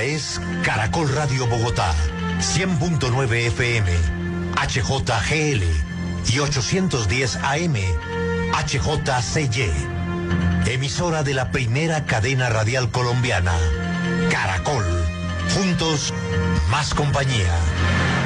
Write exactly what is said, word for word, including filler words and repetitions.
Esta es Caracol Radio Bogotá, cien punto nueve F M, H J G L y ochocientos diez A M, H J C Y. Emisora de la primera cadena radial colombiana, Caracol. Juntos, más compañía.